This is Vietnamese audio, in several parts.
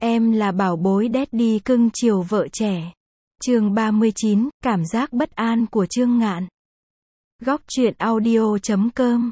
Em là bảo bối daddy cưng chiều vợ trẻ. Chương 39, cảm giác bất an của Chương Ngạn. Góc truyện audio.com.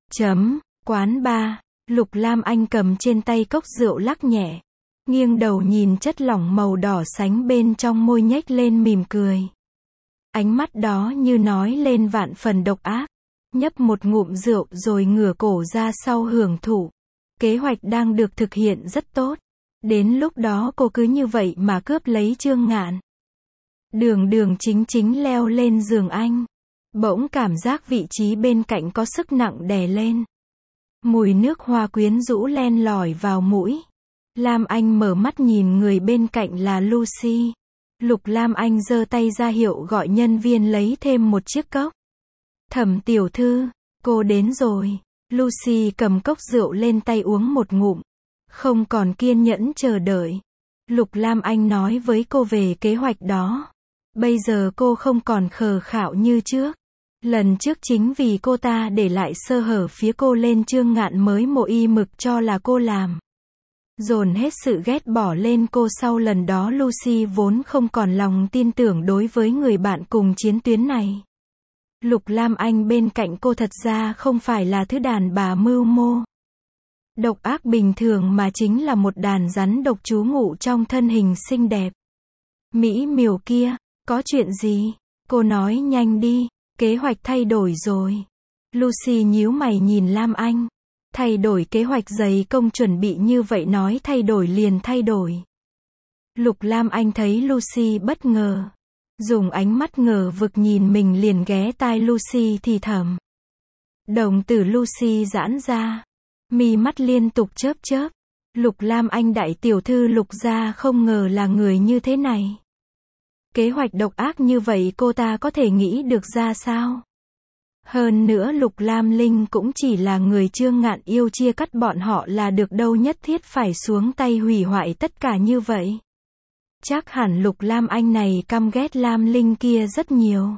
Quán bar. Lục Lam Anh cầm trên tay cốc rượu lắc nhẹ. Nghiêng đầu nhìn chất lỏng màu đỏ sánh bên trong môi nhếch lên mỉm cười. Ánh mắt đó như nói lên vạn phần độc ác. Nhấp một ngụm rượu rồi ngửa cổ ra sau hưởng thụ. Kế hoạch đang được thực hiện rất tốt. Đến lúc đó cô cứ như vậy mà cướp lấy Chương Ngạn. Đường đường chính chính leo lên giường anh. Bỗng cảm giác vị trí bên cạnh có sức nặng đè lên. Mùi nước hoa quyến rũ len lỏi vào mũi. Lam Anh mở mắt nhìn người bên cạnh là Lucy. Lục Lam Anh giơ tay ra hiệu gọi nhân viên lấy thêm một chiếc cốc. Thẩm tiểu thư, cô đến rồi. Lucy cầm cốc rượu lên tay uống một ngụm. Không còn kiên nhẫn chờ đợi. Lục Lam Anh nói với cô về kế hoạch đó. Bây giờ cô không còn khờ khạo như trước. Lần trước chính vì cô ta để lại sơ hở phía cô lên Chương Ngạn mới mộ y mực cho là cô làm. Dồn hết sự ghét bỏ lên cô sau lần đó Lucy vốn không còn lòng tin tưởng đối với người bạn cùng chiến tuyến này. Lục Lam Anh bên cạnh cô thật ra không phải là thứ đàn bà mưu mô. Độc ác bình thường mà chính là một đàn rắn độc trú ngụ trong thân hình xinh đẹp. Mỹ miều kia, có chuyện gì? Cô nói nhanh đi, kế hoạch thay đổi rồi. Lucy nhíu mày nhìn Lam Anh. Thay đổi kế hoạch dày công chuẩn bị như vậy nói thay đổi liền thay đổi. Lục Lam Anh thấy Lucy bất ngờ. Dùng ánh mắt ngờ vực nhìn mình liền ghé tai Lucy thì thầm. Đồng tử Lucy giãn ra. Mi mắt liên tục chớp chớp. Lục Lam Anh đại tiểu thư Lục gia không ngờ là người như thế này. Kế hoạch độc ác như vậy cô ta có thể nghĩ được ra sao? Hơn nữa Lục Lam Linh cũng chỉ là người Chương Ngạn yêu chia cắt bọn họ là được đâu nhất thiết phải xuống tay hủy hoại tất cả như vậy. Chắc hẳn Lục Lam Anh này căm ghét Lam Linh kia rất nhiều.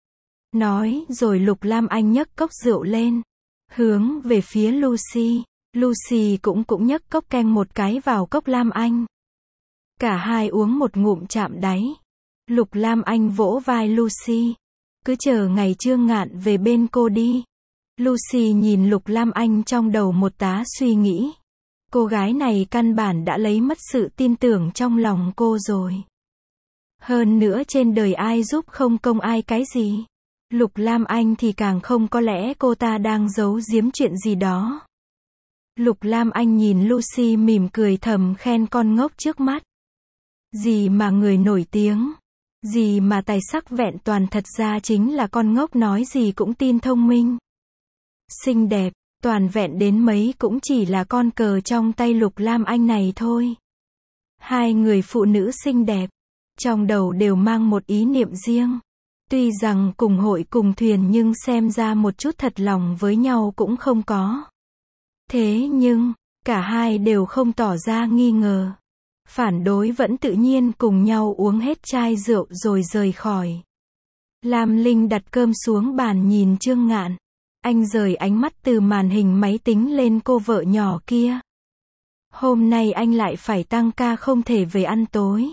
Nói rồi Lục Lam Anh nhấc cốc rượu lên. Hướng về phía Lucy. Lucy cũng nhấc cốc canh một cái vào cốc Lam Anh. Cả hai uống một ngụm chạm đáy. Lục Lam Anh vỗ vai Lucy. Cứ chờ ngày Chương Ngạn về bên cô đi. Lucy nhìn Lục Lam Anh trong đầu một tá suy nghĩ. Cô gái này căn bản đã lấy mất sự tin tưởng trong lòng cô rồi. Hơn nữa trên đời ai giúp không công ai cái gì. Lục Lam Anh thì càng không, có lẽ cô ta đang giấu giếm chuyện gì đó. Lục Lam Anh nhìn Lucy mỉm cười thầm khen con ngốc trước mắt. Gì mà người nổi tiếng. Gì mà tài sắc vẹn toàn, thật ra chính là con ngốc nói gì cũng tin, thông minh. Xinh đẹp, toàn vẹn đến mấy cũng chỉ là con cờ trong tay Lục Lam Anh này thôi. Hai người phụ nữ xinh đẹp, trong đầu đều mang một ý niệm riêng. Tuy rằng cùng hội cùng thuyền nhưng xem ra một chút thật lòng với nhau cũng không có. Thế nhưng, cả hai đều không tỏ ra nghi ngờ. Phản đối vẫn tự nhiên cùng nhau uống hết chai rượu rồi rời khỏi. Lam Linh đặt cơm xuống bàn nhìn Chương Ngạn. Anh rời ánh mắt từ màn hình máy tính lên cô vợ nhỏ kia. Hôm nay anh lại phải tăng ca không thể về ăn tối.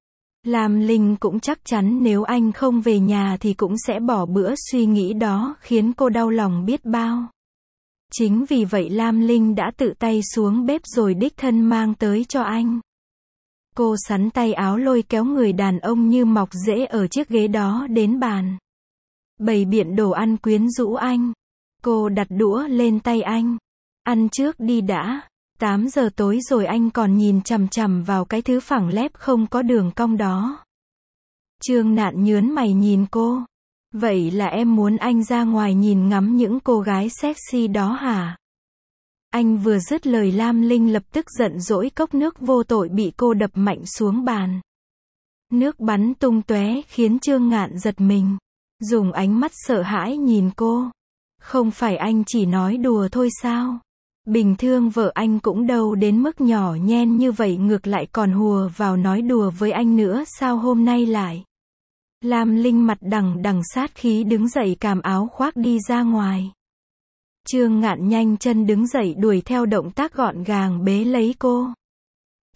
Lam Linh cũng chắc chắn nếu anh không về nhà thì cũng sẽ bỏ bữa, suy nghĩ đó khiến cô đau lòng biết bao. Chính vì vậy Lam Linh đã tự tay xuống bếp rồi đích thân mang tới cho anh. Cô sắn tay áo lôi kéo người đàn ông như mọc rễ ở chiếc ghế đó đến bàn. Bày biện đồ ăn quyến rũ anh. Cô đặt đũa lên tay anh. Ăn trước đi đã. 8 giờ tối rồi anh còn nhìn chằm chằm vào cái thứ phẳng lép không có đường cong đó. Chương Ngạn nhớn mày nhìn cô. Vậy là em muốn anh ra ngoài nhìn ngắm những cô gái sexy đó hả? Anh vừa dứt lời Lam Linh lập tức giận dỗi cốc nước vô tội bị cô đập mạnh xuống bàn. Nước bắn tung tóe khiến Chương Ngạn giật mình. Dùng ánh mắt sợ hãi nhìn cô. Không phải anh chỉ nói đùa thôi sao? Bình thường vợ anh cũng đâu đến mức nhỏ nhen như vậy, ngược lại còn hùa vào nói đùa với anh nữa sao hôm nay lại? Lam Linh mặt đằng đằng sát khí đứng dậy càm áo khoác đi ra ngoài. Chương Ngạn nhanh chân đứng dậy đuổi theo, động tác gọn gàng bế lấy cô.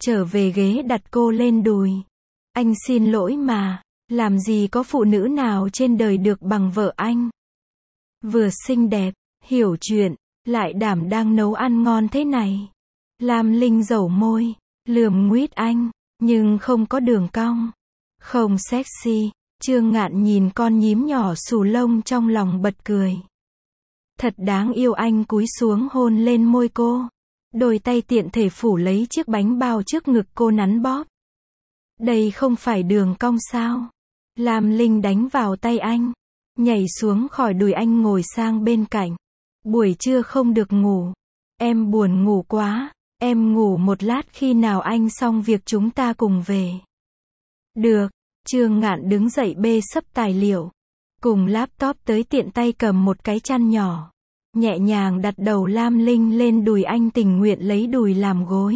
trở về ghế đặt cô lên đùi. Anh xin lỗi mà, làm gì có phụ nữ nào trên đời được bằng vợ anh. Vừa xinh đẹp, hiểu chuyện, lại đảm đang nấu ăn ngon thế này. Lam Linh dẩu môi, lườm nguýt anh, nhưng không có đường cong. Không sexy. Trương Ngạn nhìn con nhím nhỏ xù lông trong lòng bật cười. Thật đáng yêu, anh cúi xuống hôn lên môi cô. Đôi tay tiện thể phủ lấy chiếc bánh bao trước ngực cô nắn bóp. Đây không phải đường cong sao? Lam Linh đánh vào tay anh, nhảy xuống khỏi đùi anh ngồi sang bên cạnh. Buổi trưa không được ngủ. Em buồn ngủ quá, em ngủ một lát, khi nào anh xong việc chúng ta cùng về. Được. Trương Ngạn đứng dậy bê xấp tài liệu cùng laptop tới, tiện tay cầm một cái chăn nhỏ, nhẹ nhàng đặt đầu Lam Linh lên đùi anh, tình nguyện lấy đùi làm gối.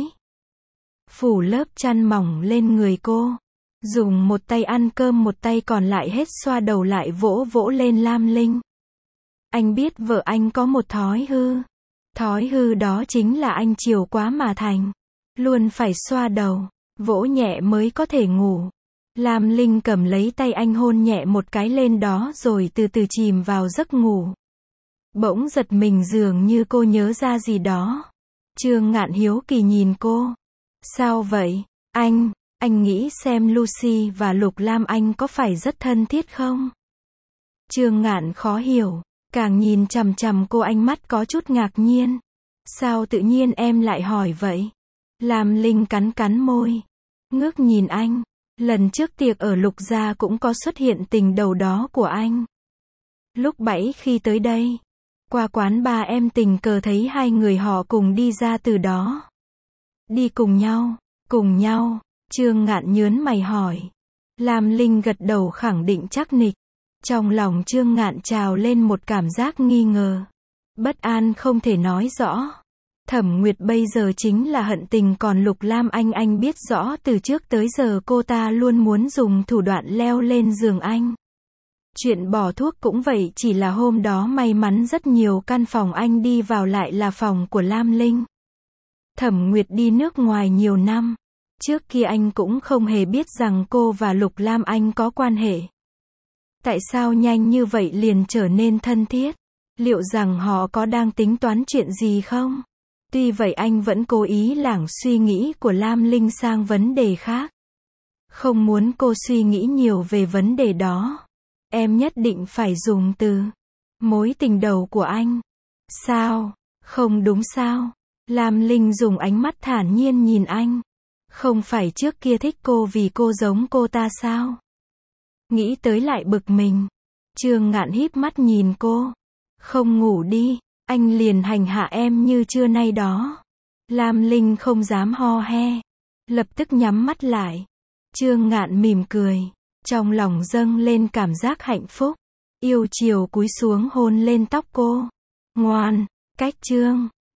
Phủ lớp chăn mỏng lên người cô, dùng một tay ăn cơm, một tay còn lại hết xoa đầu lại vỗ vỗ lên Lam Linh. Anh biết vợ anh có một thói hư. Thói hư đó chính là anh chiều quá mà thành. Luôn phải xoa đầu, vỗ nhẹ mới có thể ngủ. Lam Linh cầm lấy tay anh hôn nhẹ một cái lên đó rồi từ từ chìm vào giấc ngủ. Bỗng giật mình, dường như cô nhớ ra gì đó. Trương Ngạn hiếu kỳ nhìn cô. Sao vậy? Anh nghĩ xem Lucy và Lục Lam Anh có phải rất thân thiết không? Trương Ngạn khó hiểu, càng nhìn chằm chằm cô, ánh mắt có chút ngạc nhiên. Sao tự nhiên em lại hỏi vậy? Lam Linh cắn cắn môi, ngước nhìn anh. Lần trước tiệc ở Lục gia cũng có xuất hiện tình đầu đó của anh. Lúc 7 khi tới đây, qua quán bar em tình cờ thấy hai người họ cùng đi ra từ đó. Đi cùng nhau, Trương Ngạn nhớn mày hỏi. Lam Linh gật đầu khẳng định chắc nịch. Trong lòng Trương Ngạn trào lên một cảm giác nghi ngờ, bất an không thể nói rõ. Thẩm Nguyệt bây giờ chính là hận tình, còn Lục Lam anh biết rõ từ trước tới giờ cô ta luôn muốn dùng thủ đoạn leo lên giường anh. Chuyện bỏ thuốc cũng vậy, chỉ là hôm đó may mắn rất nhiều căn phòng anh đi vào lại là phòng của Lam Linh. Thẩm Nguyệt đi nước ngoài nhiều năm, trước kia anh cũng không hề biết rằng cô và Lục Lam Anh có quan hệ. Tại sao nhanh như vậy liền trở nên thân thiết? Liệu rằng họ có đang tính toán chuyện gì không? Tuy vậy anh vẫn cố ý lảng suy nghĩ của Lam Linh sang vấn đề khác. Không muốn cô suy nghĩ nhiều về vấn đề đó. Em nhất định phải dùng từ mối tình đầu của anh. Sao? Không đúng sao? Lam Linh dùng ánh mắt thản nhiên nhìn anh. Không phải trước kia thích cô vì cô giống cô ta sao? Nghĩ tới lại bực mình. Trương Ngạn híp mắt nhìn cô. Không ngủ đi, anh liền hành hạ em như trưa nay đó. Lam Linh không dám ho he, lập tức nhắm mắt lại. Trương Ngạn mỉm cười, trong lòng dâng lên cảm giác hạnh phúc. Yêu chiều cúi xuống hôn lên tóc cô. Ngoan, cách Trương